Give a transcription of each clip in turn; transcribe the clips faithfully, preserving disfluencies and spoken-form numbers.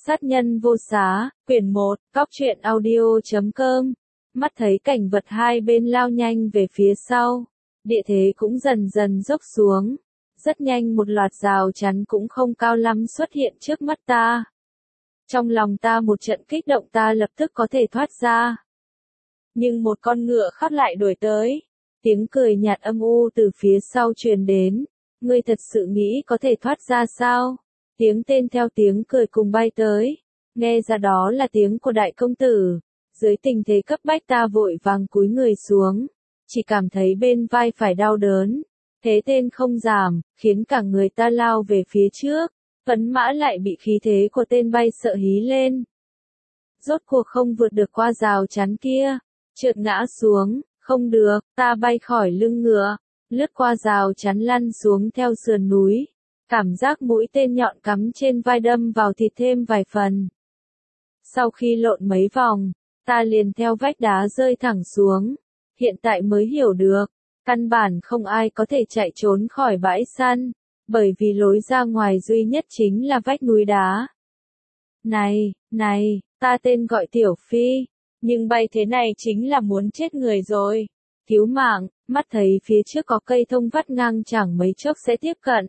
Sát nhân vô xá, quyển một, cóc truyện audio chấm com. Mắt thấy cảnh vật hai bên lao nhanh về phía sau, địa thế cũng dần dần dốc xuống. Rất nhanh một loạt rào chắn cũng không cao lắm xuất hiện trước mắt ta. Trong lòng ta một trận kích động, ta lập tức có thể thoát ra. Nhưng một con ngựa khác lại đuổi tới. Tiếng cười nhạt âm u từ phía sau truyền đến. Ngươi thật sự nghĩ có thể thoát ra sao? Tiếng tên theo tiếng cười cùng bay tới. Nghe ra đó là tiếng của đại công tử. Dưới tình thế cấp bách ta vội vàng cúi người xuống. Chỉ cảm thấy bên vai phải đau đớn. Thế tên không giảm, khiến cả người ta lao về phía trước. Phấn mã lại bị khí thế của tên bay sợ hí lên. Rốt cuộc không vượt được qua rào chắn kia. Trượt ngã xuống, không được, ta bay khỏi lưng ngựa. Lướt qua rào chắn lăn xuống theo sườn núi. Cảm giác mũi tên nhọn cắm trên vai đâm vào thịt thêm vài phần. Sau khi lộn mấy vòng, ta liền theo vách đá rơi thẳng xuống. Hiện tại mới hiểu được, căn bản không ai có thể chạy trốn khỏi bãi săn, bởi vì lối ra ngoài duy nhất chính là vách núi đá. Này, này, ta tên gọi Tiểu Phi, nhưng bay thế này chính là muốn chết người rồi. Cứu mạng, mắt thấy phía trước có cây thông vắt ngang chẳng mấy chốc sẽ tiếp cận.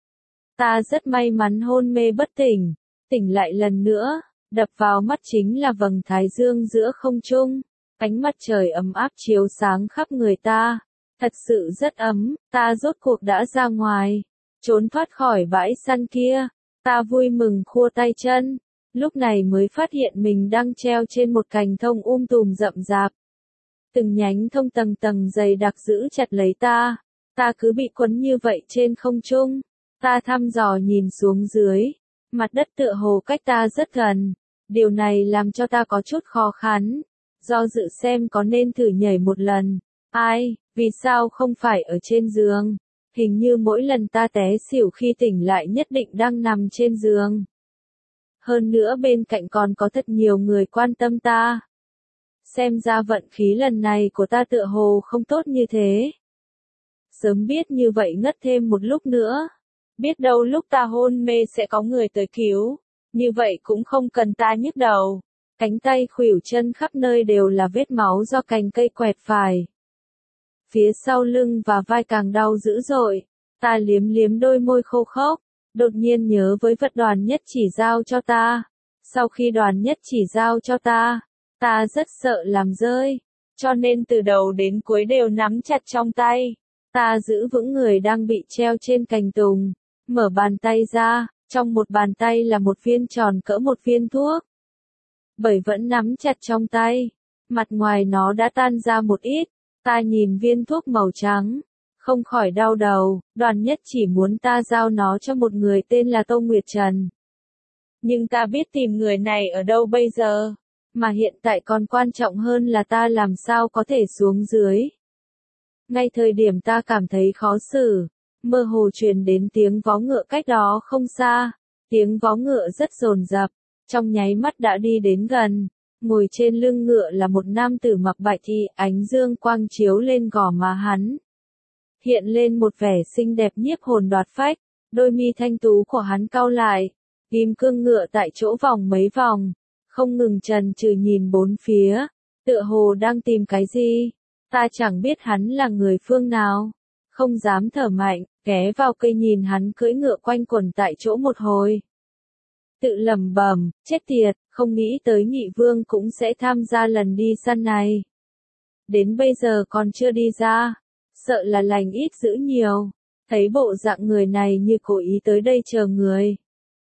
Ta rất may mắn hôn mê bất tỉnh, tỉnh lại lần nữa, đập vào mắt chính là vầng thái dương giữa không trung, ánh mặt trời ấm áp chiếu sáng khắp người ta, thật sự rất ấm, ta rốt cuộc đã ra ngoài, trốn thoát khỏi bãi săn kia, ta vui mừng khua tay chân, lúc này mới phát hiện mình đang treo trên một cành thông um tùm rậm rạp. Từng nhánh thông tầng tầng dày đặc giữ chặt lấy ta, ta cứ bị quấn như vậy trên không trung. Ta thăm dò nhìn xuống dưới, mặt đất tựa hồ cách ta rất gần, điều này làm cho ta có chút khó khăn, do dự xem có nên thử nhảy một lần. Ai, vì sao không phải ở trên giường? Hình như mỗi lần ta té xỉu khi tỉnh lại nhất định đang nằm trên giường. Hơn nữa bên cạnh còn có thật nhiều người quan tâm ta. Xem ra vận khí lần này của ta tựa hồ không tốt như thế. Sớm biết như vậy ngất thêm một lúc nữa. Biết đâu lúc ta hôn mê sẽ có người tới cứu, như vậy cũng không cần ta nhức đầu. Cánh tay khuỷu chân khắp nơi đều là vết máu do cành cây quẹt phải. Phía sau lưng và vai càng đau dữ dội, ta liếm liếm đôi môi khô khốc, đột nhiên nhớ với vật Đoàn Nhất chỉ giao cho ta. Sau khi Đoàn Nhất chỉ giao cho ta, ta rất sợ làm rơi, cho nên từ đầu đến cuối đều nắm chặt trong tay. Ta giữ vững người đang bị treo trên cành tùng. Mở bàn tay ra, trong một bàn tay là một viên tròn cỡ một viên thuốc. Bởi vẫn nắm chặt trong tay, mặt ngoài nó đã tan ra một ít, ta nhìn viên thuốc màu trắng, không khỏi đau đầu, Đoàn Nhất chỉ muốn ta giao nó cho một người tên là Tô Nguyệt Trần. Nhưng ta biết tìm người này ở đâu bây giờ, mà hiện tại còn quan trọng hơn là ta làm sao có thể xuống dưới. Ngay thời điểm ta cảm thấy khó xử, mơ hồ truyền đến tiếng vó ngựa cách đó không xa, tiếng vó ngựa rất dồn dập, trong nháy mắt đã đi đến gần, ngồi trên lưng ngựa là một nam tử mặc bạch y, ánh dương quang chiếu lên gò má hắn. Hiện lên một vẻ xinh đẹp nhiếp hồn đoạt phách, đôi mi thanh tú của hắn cau lại, kim cương ngựa tại chỗ vòng mấy vòng, không ngừng chần chừ nhìn bốn phía, tựa hồ đang tìm cái gì. Ta chẳng biết hắn là người phương nào, không dám thở mạnh, ghé vào cây nhìn hắn cưỡi ngựa quanh quẩn tại chỗ một hồi. Tự lẩm bẩm, chết tiệt, không nghĩ tới Nhị Vương cũng sẽ tham gia lần đi săn này. Đến bây giờ còn chưa đi ra, sợ là lành ít dữ nhiều, thấy bộ dạng người này như cố ý tới đây chờ người.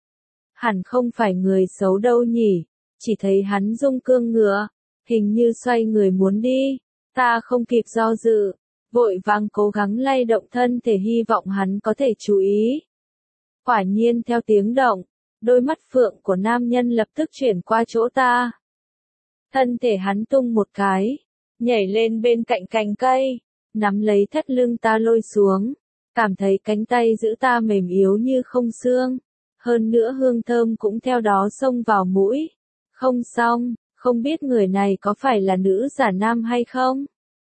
Hẳn không phải người xấu đâu nhỉ, chỉ thấy hắn rung cương ngựa, hình như xoay người muốn đi. Ta không kịp do dự, vội vàng cố gắng lay động thân thể hy vọng hắn có thể chú ý. Quả nhiên theo tiếng động, đôi mắt phượng của nam nhân lập tức chuyển qua chỗ ta. Thân thể hắn tung một cái, nhảy lên bên cạnh cành cây, nắm lấy thắt lưng ta lôi xuống, cảm thấy cánh tay giữ ta mềm yếu như không xương, hơn nữa hương thơm cũng theo đó xông vào mũi. Không xong. Không biết người này có phải là nữ giả nam hay không?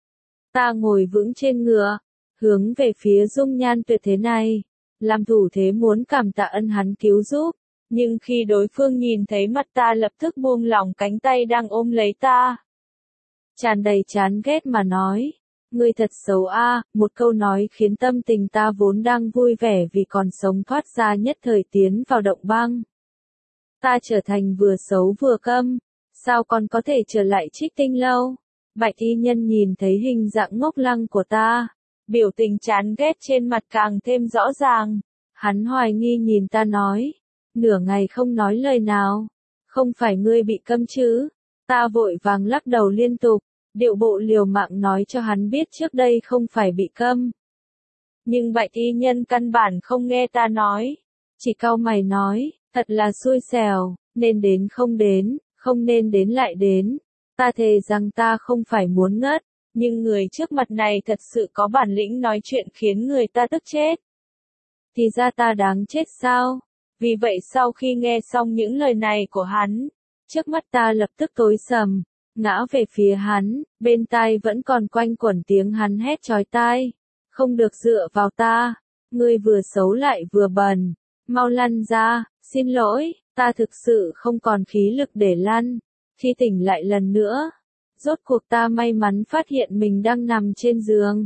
Ta ngồi vững trên ngựa, hướng về phía dung nhan tuyệt thế này, làm thủ thế muốn cảm tạ ân hắn cứu giúp, Nhưng khi đối phương nhìn thấy mặt ta lập tức buông lỏng cánh tay đang ôm lấy ta. Tràn đầy chán ghét mà nói. Ngươi thật xấu a, một câu nói khiến tâm tình ta vốn đang vui vẻ vì còn sống thoát ra nhất thời tiến vào động băng. Ta trở thành vừa xấu vừa câm, sao còn có thể trở lại Trích Tinh Lâu? Bạch y nhân nhìn thấy hình dạng ngốc lăng của ta, biểu tình chán ghét trên mặt càng thêm rõ ràng. Hắn hoài nghi nhìn ta nói, nửa ngày không nói lời nào, không phải ngươi bị câm chứ? Ta vội vàng lắc đầu liên tục, điệu bộ liều mạng nói cho hắn biết trước đây không phải bị câm. Nhưng bạch y nhân căn bản không nghe ta nói, chỉ cau mày nói, thật là xui xẻo, nên đến không đến, không nên đến lại đến. Ta thề rằng ta không phải muốn ngất, nhưng người trước mặt này thật sự có bản lĩnh nói chuyện khiến người ta tức chết. Thì ra ta đáng chết sao? Vì vậy sau khi nghe xong những lời này của hắn, trước mắt ta lập tức tối sầm, ngã về phía hắn, bên tai vẫn còn quanh quẩn tiếng hắn hét chói tai. Không được dựa vào ta, ngươi vừa xấu lại vừa bẩn, mau lăn ra, xin lỗi, ta thực sự không còn khí lực để lăn. Khi tỉnh lại lần nữa, rốt cuộc ta may mắn phát hiện mình đang nằm trên giường.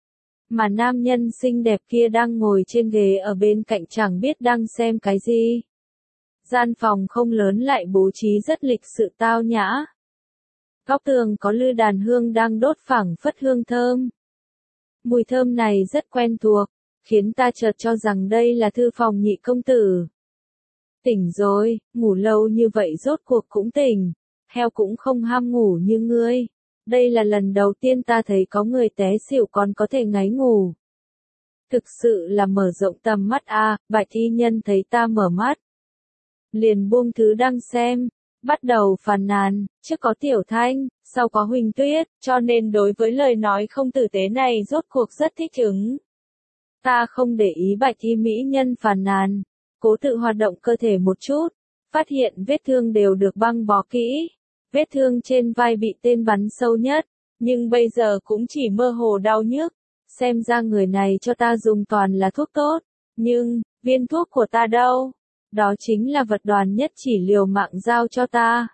Mà nam nhân xinh đẹp kia đang ngồi trên ghế ở bên cạnh chẳng biết đang xem cái gì. Gian phòng không lớn lại bố trí rất lịch sự tao nhã. Góc tường có lư đàn hương đang đốt phảng phất hương thơm. Mùi thơm này rất quen thuộc, khiến ta chợt cho rằng đây là thư phòng nhị công tử. Tỉnh rồi, ngủ lâu như vậy rốt cuộc cũng tỉnh, heo cũng không ham ngủ như ngươi. Đây là lần đầu tiên ta thấy có người té xỉu còn có thể ngáy ngủ. Thực sự là mở rộng tầm mắt a, à, bạch y nhân thấy ta mở mắt. Liền buông thứ đang xem, bắt đầu phàn nàn, trước có Tiểu Thanh, sau có Huỳnh Tuyết, cho nên đối với lời nói không tử tế này rốt cuộc rất thích ứng. Ta không để ý bạch y mỹ nhân phàn nàn, cố tự hoạt động cơ thể một chút, phát hiện vết thương đều được băng bó kỹ. Vết thương trên vai bị tên bắn sâu nhất, nhưng bây giờ cũng chỉ mơ hồ đau nhức. Xem ra người này cho ta dùng toàn là thuốc tốt, nhưng, viên thuốc của ta đâu? Đó chính là vật Đoàn Nhất Chỉ liều mạng giao cho ta.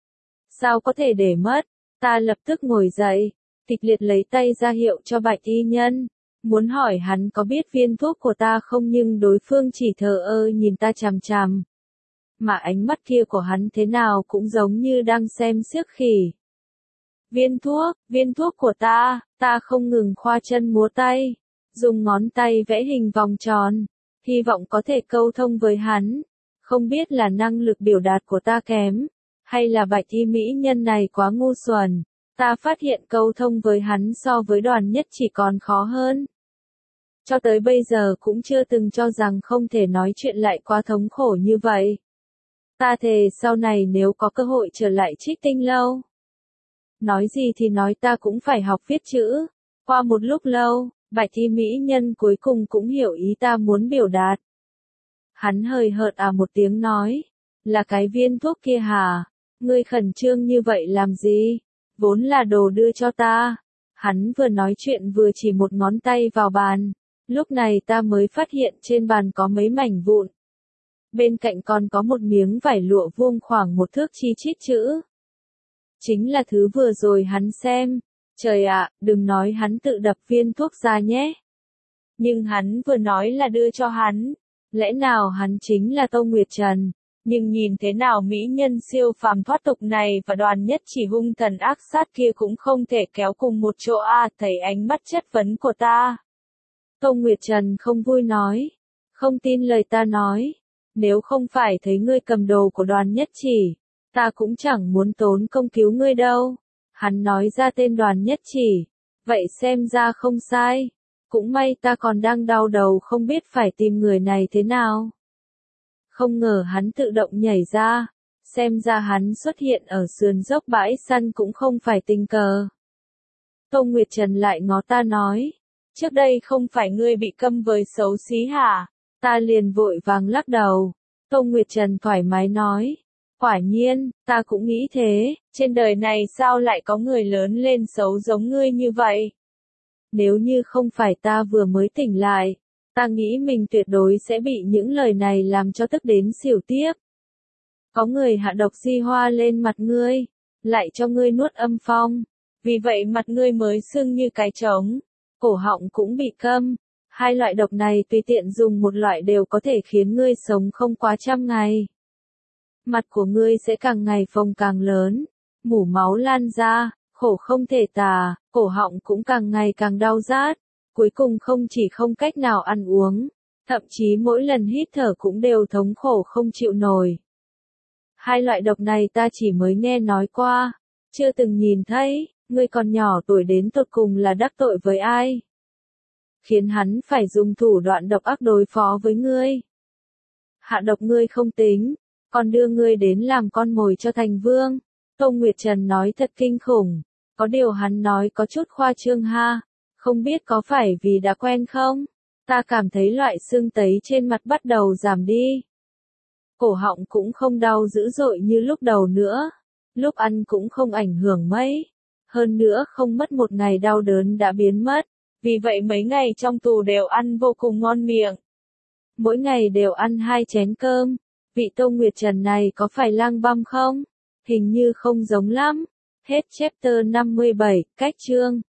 Sao có thể để mất? Ta lập tức ngồi dậy, kịch liệt lấy tay ra hiệu cho bạch y nhân, muốn hỏi hắn có biết viên thuốc của ta không, nhưng đối phương chỉ thờ ơ nhìn ta chằm chằm. Mà ánh mắt kia của hắn thế nào cũng giống như đang xem xiếc khỉ. Viên thuốc, viên thuốc của ta, ta không ngừng khoa chân múa tay, dùng ngón tay vẽ hình vòng tròn, hy vọng có thể câu thông với hắn. Không biết là năng lực biểu đạt của ta kém, hay là bạch y mỹ nhân này quá ngu xuẩn. Ta phát hiện câu thông với hắn so với Đoàn Nhất Chỉ còn khó hơn. Cho tới bây giờ cũng chưa từng cho rằng không thể nói chuyện lại quá thống khổ như vậy. Ta thề sau này nếu có cơ hội trở lại Trích Tinh Lâu, nói gì thì nói ta cũng phải học viết chữ. Qua một lúc lâu, bạch y mỹ nhân cuối cùng cũng hiểu ý ta muốn biểu đạt. Hắn hời hợt à một tiếng nói, là cái viên thuốc kia hả? Ngươi khẩn trương như vậy làm gì? Vốn là đồ đưa cho ta. Hắn vừa nói chuyện vừa chỉ một ngón tay vào bàn. Lúc này ta mới phát hiện trên bàn có mấy mảnh vụn. Bên cạnh còn có một miếng vải lụa vuông khoảng một thước chi chít chữ. Chính là thứ vừa rồi hắn xem. Trời ạ, đừng nói hắn tự đập viên thuốc ra nhé. Nhưng hắn vừa nói là đưa cho hắn. Lẽ nào hắn chính là Tông Nguyệt Trần? Nhưng nhìn thế nào mỹ nhân siêu phàm thoát tục này và Đoàn Nhất Chỉ hung thần ác sát kia cũng không thể kéo cùng một chỗ a, à, thấy ánh mắt chất vấn của ta. Tông Nguyệt Trần không vui nói. Không tin lời ta nói. Nếu không phải thấy ngươi cầm đồ của Đoàn Nhất Chỉ, ta cũng chẳng muốn tốn công cứu ngươi đâu. Hắn nói ra tên Đoàn Nhất Chỉ. Vậy xem ra không sai. Cũng may ta còn đang đau đầu không biết phải tìm người này thế nào. Không ngờ hắn tự động nhảy ra. Xem ra hắn xuất hiện ở sườn dốc bãi săn cũng không phải tình cờ. Tông Nguyệt Trần lại ngó ta nói. Trước đây không phải ngươi bị câm với xấu xí hả? Ta liền vội vàng lắc đầu. Tông Nguyệt Trần thoải mái nói. Quả nhiên, ta cũng nghĩ thế, trên đời này sao lại có người lớn lên xấu giống ngươi như vậy? Nếu như không phải ta vừa mới tỉnh lại, Ta nghĩ mình tuyệt đối sẽ bị những lời này làm cho tức đến xỉu tiếp. Có người hạ độc di hoa lên mặt ngươi, lại cho ngươi nuốt âm phong. Vì vậy mặt ngươi mới sưng như cái trống, cổ họng cũng bị câm. Hai loại độc này tùy tiện dùng một loại đều có thể khiến ngươi sống không quá trăm ngày. Mặt của ngươi sẽ càng ngày phồng càng lớn, mủ máu lan ra, khổ không thể tả, cổ họng cũng càng ngày càng đau rát. Cuối cùng không chỉ không cách nào ăn uống, thậm chí mỗi lần hít thở cũng đều thống khổ không chịu nổi. Hai loại độc này ta chỉ mới nghe nói qua, chưa từng nhìn thấy, ngươi còn nhỏ tuổi đến tột cùng là đắc tội với ai? Khiến hắn phải dùng thủ đoạn độc ác đối phó với ngươi. Hạ độc ngươi không tính, còn đưa ngươi đến làm con mồi cho thành vương. Tô Nguyệt Trần nói thật kinh khủng, có điều hắn nói có chút khoa trương ha, không biết có phải vì đã quen không? Ta cảm thấy loại sưng tấy trên mặt bắt đầu giảm đi. Cổ họng cũng không đau dữ dội như lúc đầu nữa, lúc ăn cũng không ảnh hưởng mấy, hơn nữa không mất một ngày đau đớn đã biến mất, vì vậy mấy ngày trong tù đều ăn vô cùng ngon miệng. Mỗi ngày đều ăn hai chén cơm, vị Tô Nguyệt Trần này có phải lang băm không? Hình như không giống lắm. Hết chapter năm mươi bảy, cách chương.